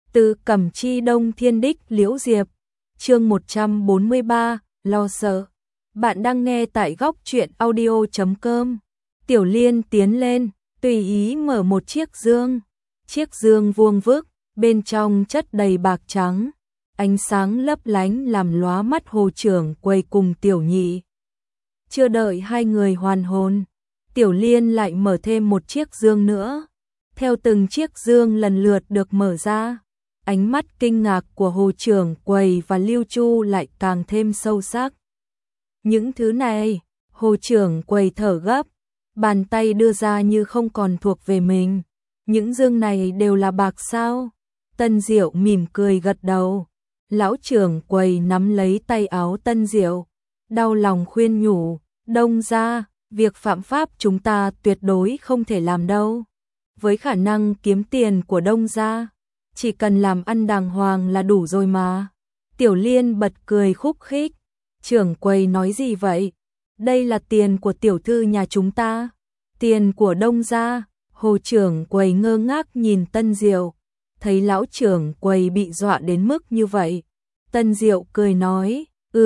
Từ Cẩm Chi Đông Thiên Đích Liễu Diệp, chương 143, lo sợ. Bạn đang nghe tại góc truyện audio.com. Tiểu Liên tiến lên, tùy ý mở một chiếc dương. Chiếc dương vuông vức, bên trong chất đầy bạc trắng, ánh sáng lấp lánh làm lóa mắt Hồ Trưởng Quầy cùng Tiểu Nhị. Chưa đợi hai người hoàn hồn, Tiểu Liên lại mở thêm một chiếc dương nữa. Theo từng chiếc dương lần lượt được mở ra, ánh mắt kinh ngạc của Hồ Trưởng Quầy và Lưu Chu lại càng thêm sâu sắc. Những thứ này, Hồ Trưởng Quầy thở gấp, bàn tay đưa ra như không còn thuộc về mình. Những dương này đều là bạc sao? Tân Diệu mỉm cười gật đầu. Lão Trưởng Quầy nắm lấy tay áo Tân Diệu, đau lòng khuyên nhủ, Đông gia, việc phạm pháp chúng ta tuyệt đối không thể làm đâu. Với khả năng kiếm tiền của Đông gia, chỉ cần làm ăn đàng hoàng là đủ rồi mà. Tiểu Liên bật cười khúc khích. Trưởng Quầy nói gì vậy? Đây là tiền của tiểu thư nhà chúng ta. Tiền của Đông gia. Hồ Trưởng Quầy ngơ ngác nhìn Tân Diệu, thấy lão Trưởng Quầy bị dọa đến mức như vậy. Tân Diệu cười nói,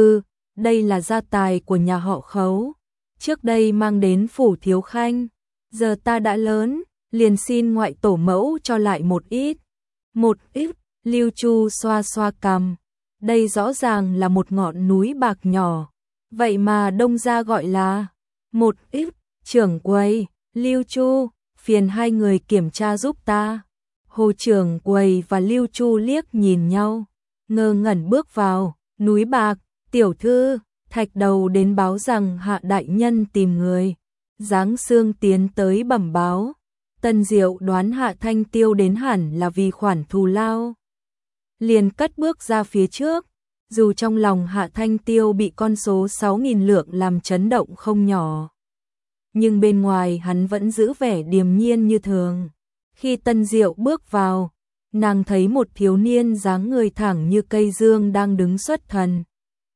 đây là gia tài của nhà họ Khấu. Trước đây mang đến phủ thiếu khanh. Giờ ta đã lớn, liền xin ngoại tổ mẫu cho lại một ít. Một ít, Lưu Chu xoa xoa cằm. Đây rõ ràng là một ngọn núi bạc nhỏ. Vậy mà Đông gia gọi là một ít. Trưởng Quầy, Lưu Chu, phiền hai người kiểm tra giúp ta. Hồ Trưởng Quầy và Lưu Chu liếc nhìn nhau, ngơ ngẩn bước vào. Núi bạc, tiểu thư, Thạch Đầu đến báo rằng Hạ đại nhân tìm người. Giáng Sương tiến tới bẩm báo. Tân Diệu đoán Hạ Thanh Tiêu đến hẳn là vì khoản thù lao, liền cất bước ra phía trước. Dù trong lòng Hạ Thanh Tiêu bị con số 6.000 lượng làm chấn động không nhỏ, nhưng bên ngoài hắn vẫn giữ vẻ điềm nhiên như thường. Khi Tân Diệu bước vào, nàng thấy một thiếu niên dáng người thẳng như cây dương đang đứng xuất thần.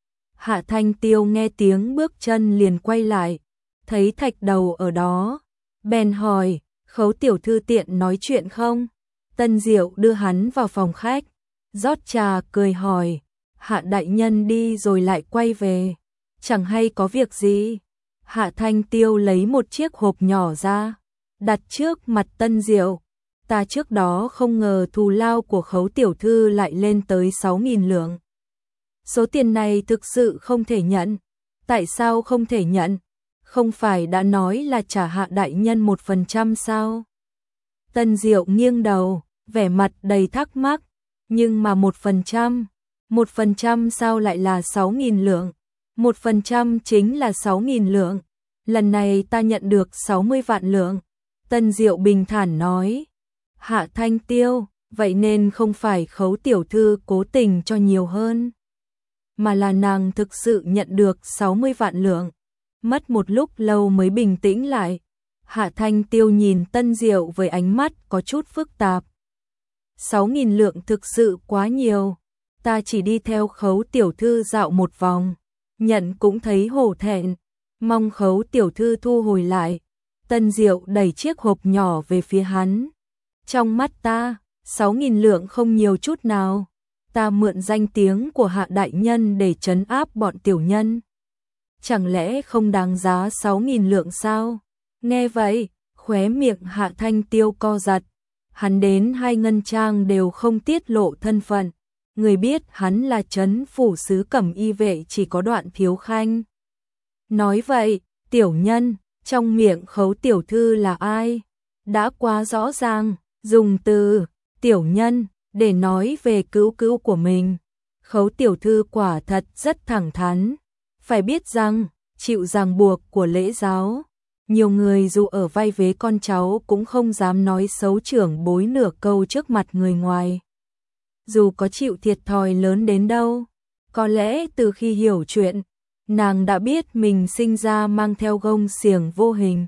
Hạ Thanh Tiêu nghe tiếng bước chân liền quay lại, thấy Thạch Đầu ở đó, bèn hỏi, Khấu tiểu thư tiện nói chuyện không? Tân Diệu đưa hắn vào phòng khách, rót trà cười hỏi, Hạ đại nhân đi rồi lại quay về, chẳng hay có việc gì? Hạ Thanh Tiêu lấy một chiếc hộp nhỏ ra, đặt trước mặt Tân Diệu. Ta trước đó không ngờ thù lao của Khấu tiểu thư lại lên tới 6.000 lượng. Số tiền này thực sự không thể nhận. Tại sao không thể nhận? Không phải đã nói là trả Hạ đại nhân 1% sao? Tân Diệu nghiêng đầu, vẻ mặt đầy thắc mắc. Nhưng mà 1%, 1% sao lại là 6.000 lượng? 1% chính là 6.000 lượng. Lần này ta nhận được 60 vạn lượng. Tân Diệu bình thản nói. Hạ Thanh Tiêu, vậy nên không phải Khấu tiểu thư cố tình cho nhiều hơn, mà là nàng thực sự nhận được 60 vạn lượng. Mất một lúc lâu mới bình tĩnh lại. Hạ Thanh Tiêu nhìn Tân Diệu với ánh mắt có chút phức tạp. 6.000 lượng thực sự quá nhiều. Ta chỉ đi theo Khấu tiểu thư dạo một vòng, nhận cũng thấy hổ thẹn, mong Khấu tiểu thư thu hồi lại. Tân Diệu đẩy chiếc hộp nhỏ về phía hắn. Trong mắt ta, 6.000 lượng không nhiều chút nào. Ta mượn danh tiếng của Hạ đại nhân để trấn áp bọn tiểu nhân. Chẳng lẽ không đáng giá 6.000 lượng sao? Nghe vậy, khóe miệng Hạ Thanh Tiêu co giật. Hắn đến hai ngân trang đều không tiết lộ thân phận. Người biết hắn là trấn phủ sứ Cẩm Y vệ chỉ có Đoạn Thiếu Khanh. Nói vậy, tiểu nhân, trong miệng Khấu tiểu thư là ai? Đã quá rõ ràng, dùng từ tiểu nhân để nói về cứu cứu của mình. Khấu tiểu thư quả thật rất thẳng thắn. Phải biết rằng, chịu ràng buộc của lễ giáo, nhiều người dù ở vai vế con cháu cũng không dám nói xấu trưởng bối nửa câu trước mặt người ngoài. Dù có chịu thiệt thòi lớn đến đâu, có lẽ từ khi hiểu chuyện, nàng đã biết mình sinh ra mang theo gông xiềng vô hình.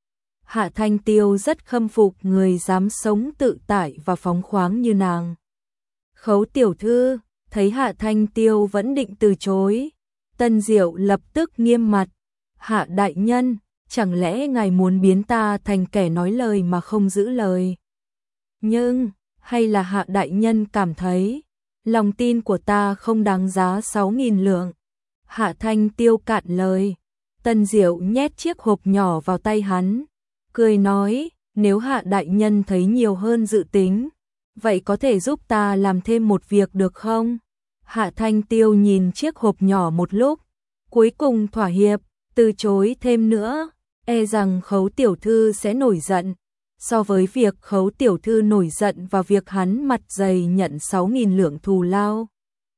Hạ Thanh Tiêu rất khâm phục người dám sống tự tại và phóng khoáng như nàng. Khấu tiểu thư, thấy Hạ Thanh Tiêu vẫn định từ chối, Tân Diệu lập tức nghiêm mặt. Hạ đại nhân, chẳng lẽ ngài muốn biến ta thành kẻ nói lời mà không giữ lời? Nhưng, Hay là Hạ đại nhân cảm thấy lòng tin của ta không đáng giá 6.000 lượng? Hạ Thanh Tiêu cạn lời. Tân Diệu nhét chiếc hộp nhỏ vào tay hắn, cười nói, nếu Hạ đại nhân thấy nhiều hơn dự tính, vậy có thể giúp ta làm thêm một việc được không? Hạ Thanh Tiêu nhìn chiếc hộp nhỏ một lúc, cuối cùng thỏa hiệp, từ chối thêm nữa, e rằng Khấu tiểu thư sẽ nổi giận. So với việc Khấu tiểu thư nổi giận và việc hắn mặt dày nhận 6.000 lượng thù lao,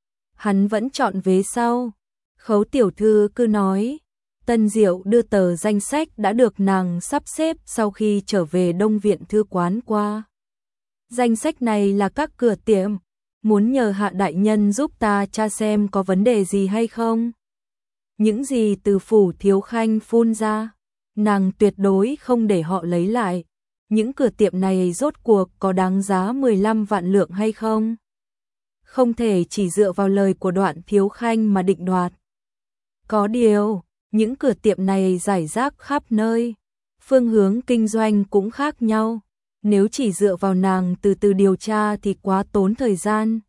hắn vẫn chọn vế sau. Khấu tiểu thư cứ nói. Tân Diệu đưa tờ danh sách đã được nàng sắp xếp sau khi trở về Đông Viện Thư Quán qua. Danh sách này là các cửa tiệm, muốn nhờ Hạ đại nhân giúp ta tra xem có vấn đề gì hay không. Những gì từ phủ Thiếu Khanh phun ra, nàng tuyệt đối không để họ lấy lại. Những cửa tiệm này rốt cuộc có đáng giá 15 vạn lượng hay không? Không thể chỉ dựa vào lời của Đoạn Thiếu Khanh mà định đoạt. Có điều, những cửa tiệm này rải rác khắp nơi, phương hướng kinh doanh cũng khác nhau. Nếu chỉ dựa vào nàng từ từ điều tra thì quá tốn thời gian.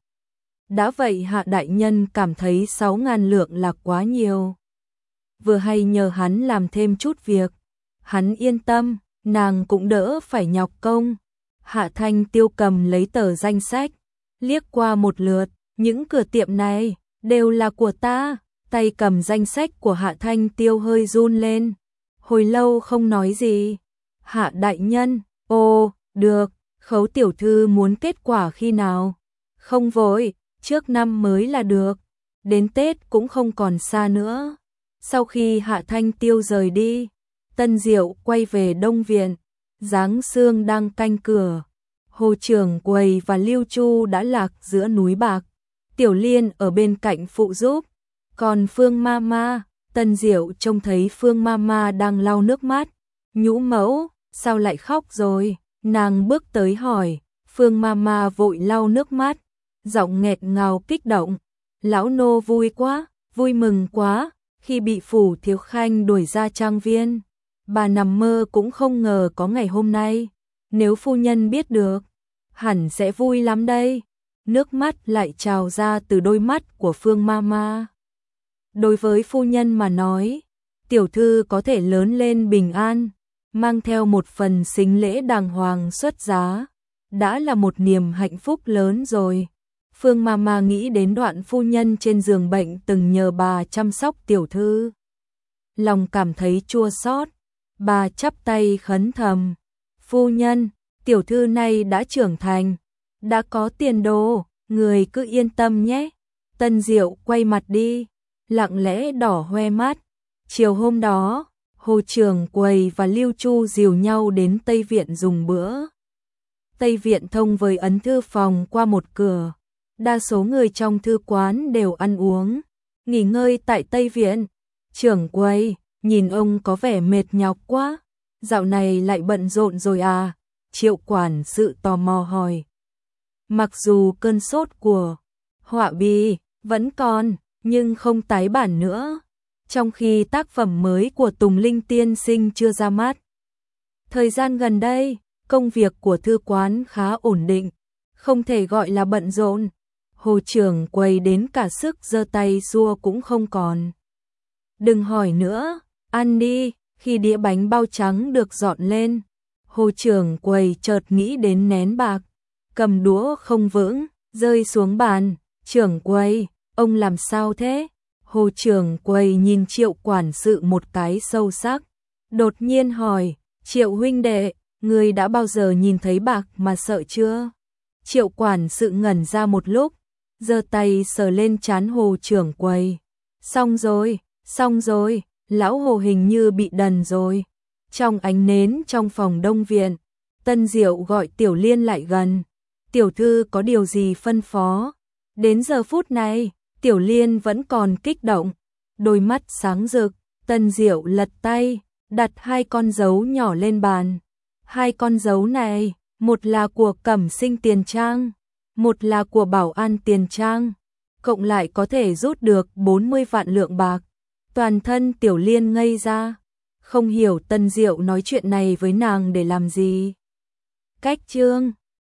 Đã vậy Hạ đại nhân cảm thấy 6.000 lượng là quá nhiều. Vừa hay nhờ hắn làm thêm chút việc, hắn yên tâm, nàng cũng đỡ phải nhọc công. Hạ Thanh Tiêu cầm lấy tờ danh sách, liếc qua một lượt, những cửa tiệm này đều là của ta. Tay cầm danh sách của Hạ Thanh Tiêu hơi run lên, hồi lâu không nói gì. Hạ đại nhân, ồ, được, Khấu tiểu thư muốn kết quả khi nào? Không vội, trước năm mới là được, đến Tết cũng không còn xa nữa. Sau khi Hạ Thanh Tiêu rời đi, Tân Diệu quay về Đông Viện, Giáng Sương đang canh cửa. Hồ Trưởng Quầy và Lưu Chu đã lạc giữa núi bạc, Tiểu Liên ở bên cạnh phụ giúp. Còn Phương Mama, Tân Diệu trông thấy Phương Mama đang lau nước mắt, nhũ mẫu, sao lại khóc rồi? Nàng bước tới hỏi, Phương Mama vội lau nước mắt, giọng nghẹt ngào kích động, lão nô vui quá, vui mừng quá, khi bị phủ Thiếu Khanh đuổi ra trang viên, bà nằm mơ cũng không ngờ có ngày hôm nay, nếu phu nhân biết được, hẳn sẽ vui lắm đây. Nước mắt lại trào ra từ đôi mắt của Phương Mama. Đối với phu nhân mà nói, tiểu thư có thể lớn lên bình an, mang theo một phần sính lễ đàng hoàng xuất giá, đã là một niềm hạnh phúc lớn rồi. Phương Mama nghĩ đến Đoạn phu nhân trên giường bệnh từng nhờ bà chăm sóc tiểu thư. Lòng cảm thấy chua xót, bà chắp tay khấn thầm, phu nhân, tiểu thư này đã trưởng thành, đã có tiền đồ, người cứ yên tâm nhé. Tân Diệu quay mặt đi, lặng lẽ đỏ hoe mắt. Chiều hôm đó, Hồ Trưởng Quầy và Lưu Chu dìu nhau đến Tây Viện dùng bữa. Tây Viện thông với ấn thư phòng qua một cửa. Đa số người trong thư quán đều ăn uống, nghỉ ngơi tại Tây Viện. Trưởng Quầy, nhìn ông có vẻ mệt nhọc quá, dạo này lại bận rộn rồi à? Triệu quản sự tò mò hỏi. Mặc dù cơn sốt của họa bi vẫn còn, nhưng không tái bản nữa, trong khi tác phẩm mới của Tùng Linh tiên sinh chưa ra mắt. Thời gian gần đây, công việc của thư quán khá ổn định, không thể gọi là bận rộn. Hồ Trưởng Quầy đến cả sức giơ tay xua cũng không còn. Đừng hỏi nữa, ăn đi. Khi đĩa bánh bao trắng được dọn lên, Hồ Trưởng Quầy chợt nghĩ đến nén bạc, cầm đũa không vững, rơi xuống bàn. Trưởng Quầy, ông làm sao thế? Hồ Trưởng Quầy nhìn Triệu quản sự một cái sâu sắc, đột nhiên hỏi, Triệu huynh đệ, người đã bao giờ nhìn thấy bạc mà sợ chưa? Triệu quản sự ngẩn ra một lúc, giơ tay sờ lên trán Hồ Trưởng Quầy. Xong rồi, lão Hồ hình như bị đần rồi. Trong ánh nến trong phòng Đông Viện, Tân Diệu gọi Tiểu Liên lại gần. Tiểu thư có điều gì phân phó? Đến giờ phút này, Tiểu Liên vẫn còn kích động, đôi mắt sáng rực. Tân Diệu lật tay, đặt 2 con dấu nhỏ lên bàn. 2 con dấu này, một là của Cẩm Sinh tiền trang, một là của Bảo An tiền trang, cộng lại có thể rút được 40 vạn lượng bạc. Toàn thân Tiểu Liên ngây ra, không hiểu Tân Diệu nói chuyện này với nàng để làm gì. Cách chương